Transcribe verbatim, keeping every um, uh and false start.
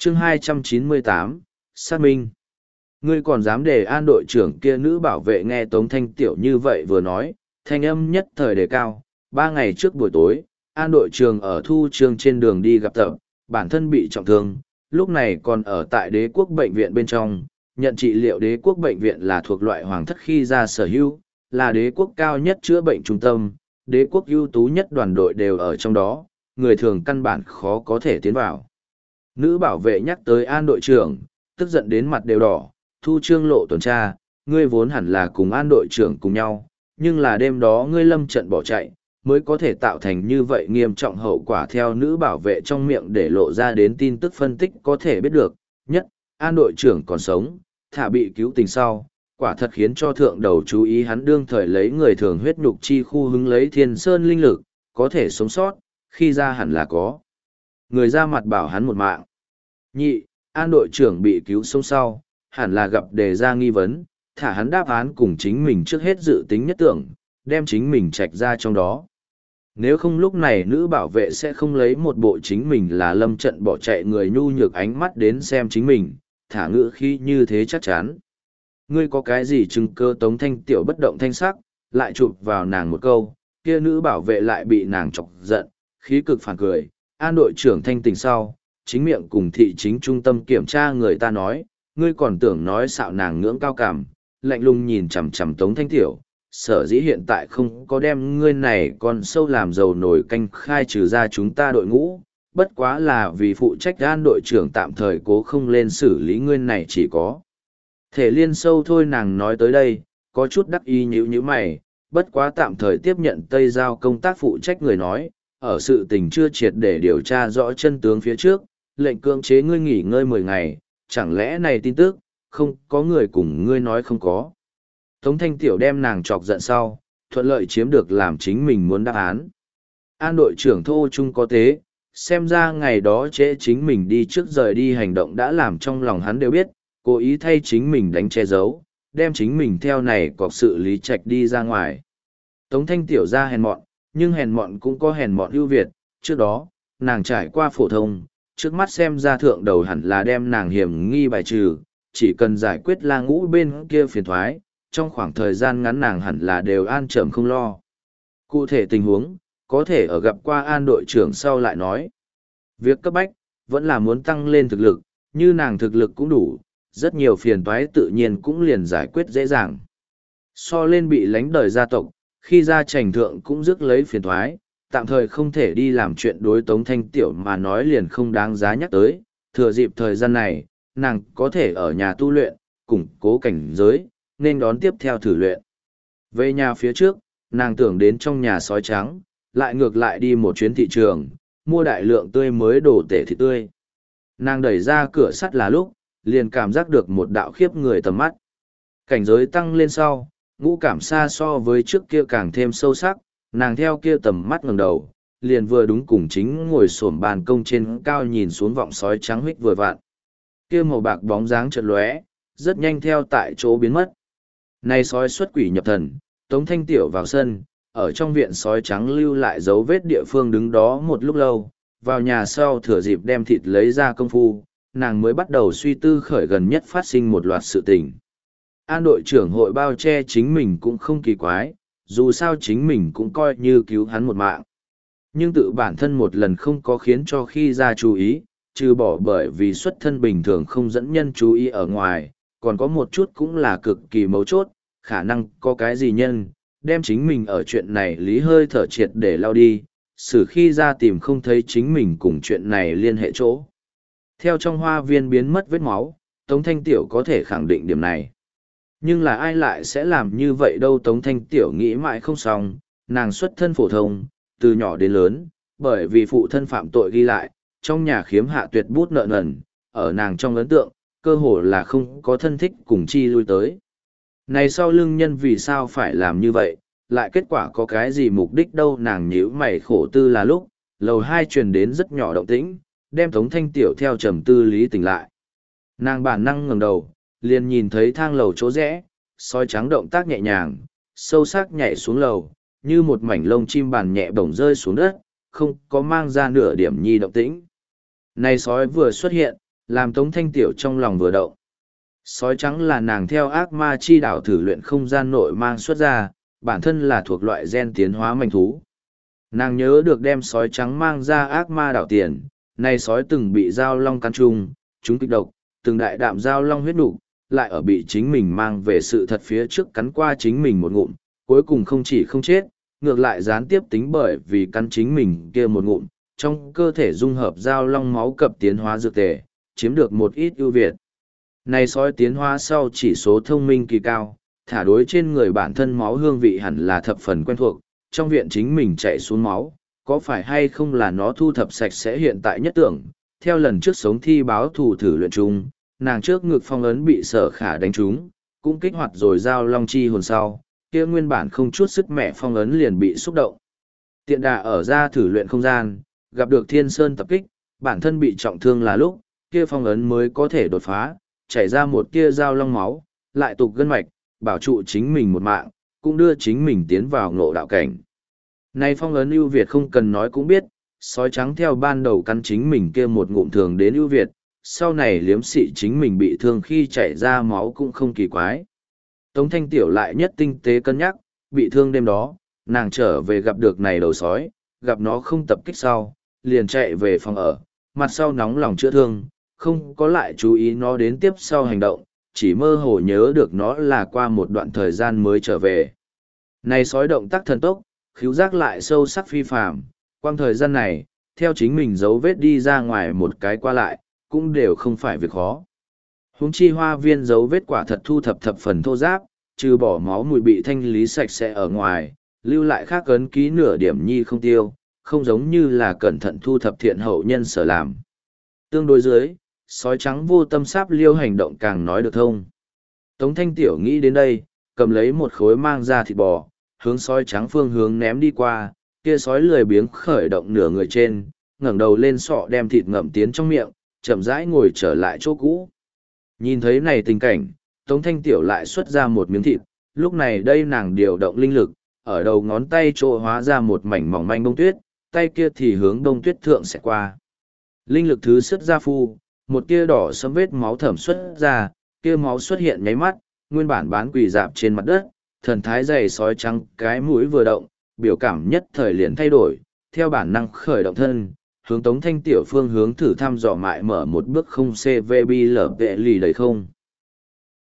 chương hai trăm chín mươi tám, xác minh. Ngươi còn dám để an đội trưởng kia nữ bảo vệ nghe Tống Thanh Tiểu như vậy vừa nói, thanh âm nhất thời đề cao. Ba ngày trước buổi tối, an đội trưởng ở thu trường trên đường đi gặp tập, bản thân bị trọng thương, lúc này còn ở tại đế quốc bệnh viện bên trong, nhận trị liệu. Đế quốc bệnh viện là thuộc loại hoàng thất khi ra sở hữu, là đế quốc cao nhất chữa bệnh trung tâm, đế quốc ưu tú nhất đoàn đội đều ở trong đó, người thường căn bản khó có thể tiến vào. Nữ bảo vệ nhắc tới an đội trưởng, tức giận đến mặt đều đỏ. Thu Trương lộ tuần tra, ngươi vốn hẳn là cùng an đội trưởng cùng nhau, nhưng là đêm đó ngươi lâm trận bỏ chạy, mới có thể tạo thành như vậy nghiêm trọng hậu quả. Theo nữ bảo vệ trong miệng để lộ ra đến tin tức phân tích có thể biết được, nhất, an đội trưởng còn sống, thả bị cứu tình sau, quả thật khiến cho thượng đầu chú ý hắn đương thời lấy người thường huyết nhục chi khu hứng lấy thiên sơn linh lực, có thể sống sót, khi ra hẳn là có. Người ra mặt bảo hắn một mạng. Nhị, an đội trưởng bị cứu sống sau, hẳn là gặp đề ra nghi vấn, thả hắn đáp án cùng chính mình trước hết dự tính nhất tưởng, đem chính mình trạch ra trong đó. Nếu không lúc này nữ bảo vệ sẽ không lấy một bộ chính mình là lâm trận bỏ chạy người nhu nhược ánh mắt đến xem chính mình, thả ngữ khi như thế chắc chắn. Ngươi có cái gì chứng cơ? Tống Thanh Tiểu bất động thanh sắc, lại chụp vào nàng một câu, kia nữ bảo vệ lại bị nàng chọc giận, khí cực phản cười. An đội trưởng thanh tỉnh sau, chính miệng cùng thị chính trung tâm kiểm tra người ta nói, ngươi còn tưởng nói xạo nàng ngưỡng cao cảm, lạnh lùng nhìn chằm chằm Tống Thanh Tiểu, sở dĩ hiện tại không có đem ngươi này còn sâu làm dầu nổi canh khai trừ ra chúng ta đội ngũ, bất quá là vì phụ trách an đội trưởng tạm thời cố không lên xử lý ngươi này chỉ có thể liên sâu thôi. Nàng nói tới đây, có chút đắc ý nhíu nhíu mày, bất quá tạm thời tiếp nhận Tây Giao công tác phụ trách người nói, ở sự tình chưa triệt để điều tra rõ chân tướng phía trước, lệnh cưỡng chế ngươi nghỉ ngơi mười ngày, chẳng lẽ này tin tức, không có người cùng ngươi nói không có. Tống Thanh Tiểu đem nàng chọc giận sau, thuận lợi chiếm được làm chính mình muốn đáp án. An đội trưởng thô trung có tế, xem ra ngày đó trễ chính mình đi trước rời đi hành động đã làm trong lòng hắn đều biết, cố ý thay chính mình đánh che giấu, đem chính mình theo này cọc sự lý trạch đi ra ngoài. Tống Thanh Tiểu ra hèn mọn, nhưng hèn mọn cũng có hèn mọn ưu việt, trước đó, nàng trải qua phổ thông, trước mắt xem ra thượng đầu hẳn là đem nàng hiểm nghi bài trừ, chỉ cần giải quyết la ngũ bên kia phiền thoái, trong khoảng thời gian ngắn nàng hẳn là đều an trầm không lo. Cụ thể tình huống, có thể ở gặp qua an đội trưởng sau lại nói. Việc cấp bách, vẫn là muốn tăng lên thực lực, như nàng thực lực cũng đủ, rất nhiều phiền toái tự nhiên cũng liền giải quyết dễ dàng. So lên bị lánh đời gia tộc, khi ra trành thượng cũng rước lấy phiền toái, tạm thời không thể đi làm chuyện đối Tống Thanh Tiểu mà nói liền không đáng giá nhắc tới. Thừa dịp thời gian này, nàng có thể ở nhà tu luyện, củng cố cảnh giới, nên đón tiếp theo thử luyện. Về nhà phía trước, nàng tưởng đến trong nhà sói trắng, lại ngược lại đi một chuyến thị trường, mua đại lượng tươi mới đồ tể thịt tươi. Nàng đẩy ra cửa sắt là lúc, liền cảm giác được một đạo khiếp người tầm mắt. Cảnh giới tăng lên sau, ngũ cảm xa so với trước kia càng thêm sâu sắc, nàng theo kia tầm mắt ngẩng đầu, liền vừa đúng cùng chính ngồi xổm bàn công trên cao nhìn xuống vọng sói trắng huých vừa vặn. Kia màu bạc bóng dáng chợt lóe, rất nhanh theo tại chỗ biến mất. Này sói xuất quỷ nhập thần, Tống Thanh Tiểu vào sân, ở trong viện sói trắng lưu lại dấu vết địa phương đứng đó một lúc lâu, vào nhà sau thừa dịp đem thịt lấy ra công phu, nàng mới bắt đầu suy tư khởi gần nhất phát sinh một loạt sự tình. An đội trưởng hội bao che chính mình cũng không kỳ quái, dù sao chính mình cũng coi như cứu hắn một mạng. Nhưng tự bản thân một lần không có khiến cho khi ra chú ý, trừ bỏ bởi vì xuất thân bình thường không dẫn nhân chú ý ở ngoài, còn có một chút cũng là cực kỳ mấu chốt, khả năng có cái gì nhân, đem chính mình ở chuyện này lý hơi thở triệt để lao đi, xử khi ra tìm không thấy chính mình cùng chuyện này liên hệ chỗ. Theo trong hoa viên biến mất vết máu, Tống Thanh Tiểu có thể khẳng định điểm này. Nhưng là ai lại sẽ làm như vậy đâu? Tống Thanh Tiểu nghĩ mãi không xong, nàng xuất thân phổ thông, từ nhỏ đến lớn, bởi vì phụ thân phạm tội ghi lại, trong nhà khiếm hạ tuyệt bút nợ nần, ở nàng trong ấn tượng, cơ hồ là không có thân thích cùng chi lui tới. Này sau lưng nhân vì sao phải làm như vậy, lại kết quả có cái gì mục đích đâu? Nàng nhíu mày khổ tư là lúc, lầu hai truyền đến rất nhỏ động tĩnh, đem Tống Thanh Tiểu theo trầm tư lý tỉnh lại. Nàng bản năng ngẩng đầu, liền nhìn thấy thang lầu chỗ rẽ, sói trắng động tác nhẹ nhàng, sâu sắc nhảy xuống lầu, như một mảnh lông chim bàn nhẹ bổng rơi xuống đất, không có mang ra nửa điểm nhi động tĩnh. Này sói vừa xuất hiện, làm Tống Thanh Tiểu trong lòng vừa động. Sói trắng là nàng theo ác ma chi đảo thử luyện không gian nội mang xuất ra, bản thân là thuộc loại gen tiến hóa manh thú. Nàng nhớ được đem sói trắng mang ra ác ma đảo tiền, nay sói từng bị dao long cắn trùng, chúng kịch độc, từng đại đạm dao long huyết nục, lại ở bị chính mình mang về sự thật phía trước cắn qua chính mình một ngụm, cuối cùng không chỉ không chết, ngược lại gián tiếp tính bởi vì cắn chính mình kia một ngụm, trong cơ thể dung hợp dao long máu cập tiến hóa dược tề, chiếm được một ít ưu việt. Này sói tiến hóa sau chỉ số thông minh kỳ cao, thả đối trên người bản thân máu hương vị hẳn là thập phần quen thuộc, trong viện chính mình chạy xuống máu, có phải hay không là nó thu thập sạch sẽ hiện tại nhất tưởng, theo lần trước sống thi báo thù thử luyện chung, nàng trước ngực phong ấn bị sở khả đánh trúng, cũng kích hoạt rồi giao long chi hồn sau, kia nguyên bản không chút sức mẹ phong ấn liền bị xúc động. Tiện đà ở ra thử luyện không gian, gặp được thiên sơn tập kích, bản thân bị trọng thương là lúc, kia phong ấn mới có thể đột phá, chảy ra một tia dao long máu, lại tục gân mạch, bảo trụ chính mình một mạng, cũng đưa chính mình tiến vào ngộ đạo cảnh. Này phong ấn ưu việt không cần nói cũng biết, sói trắng theo ban đầu căn chính mình kia một ngụm thường đến ưu việt, sau này liếm sỉ chính mình bị thương khi chảy ra máu cũng không kỳ quái. Tống Thanh Tiểu lại nhất tinh tế cân nhắc, bị thương đêm đó, nàng trở về gặp được này đầu sói, gặp nó không tập kích sau, liền chạy về phòng ở, mặt sau nóng lòng chữa thương, không có lại chú ý nó đến tiếp sau hành động, chỉ mơ hồ nhớ được nó là qua một đoạn thời gian mới trở về. Này sói động tác thần tốc, khứu giác lại sâu sắc phi phàm, quang thời gian này, theo chính mình dấu vết đi ra ngoài một cái qua lại, cũng đều không phải việc khó. Huống chi hoa viên dấu vết quả thật thu thập thập phần thô giáp, trừ bỏ máu mùi bị thanh lý sạch sẽ ở ngoài, lưu lại khác ấn ký nửa điểm nhi không tiêu, không giống như là cẩn thận thu thập thiện hậu nhân sở làm. Tương đối dưới, sói trắng vô tâm sáp liêu hành động càng nói được thông. Tống Thanh Tiểu nghĩ đến đây, cầm lấy một khối mang ra thịt bò, hướng sói trắng phương hướng ném đi qua, kia sói lười biếng khởi động nửa người trên, ngẩng đầu lên sọ đem thịt ngậm tiến trong miệng, chậm rãi ngồi trở lại chỗ cũ. Nhìn thấy này tình cảnh, Tống Thanh Tiểu lại xuất ra một miếng thịt, lúc này đây nàng điều động linh lực, ở đầu ngón tay chỗ hóa ra một mảnh mỏng manh bông tuyết, tay kia thì hướng đông tuyết thượng sẽ qua. Linh lực thứ xuất ra phu, một tia đỏ sẫm vết máu thẩm xuất ra, kia máu xuất hiện nháy mắt, nguyên bản bán quỳ dạp trên mặt đất, thần thái dày sói trắng cái mũi vừa động, biểu cảm nhất thời liền thay đổi, theo bản năng khởi động thân, hướng Tống Thanh Tiểu phương hướng thử thăm dò mại mở một bước không xê vê bê lở vệ lì đầy không.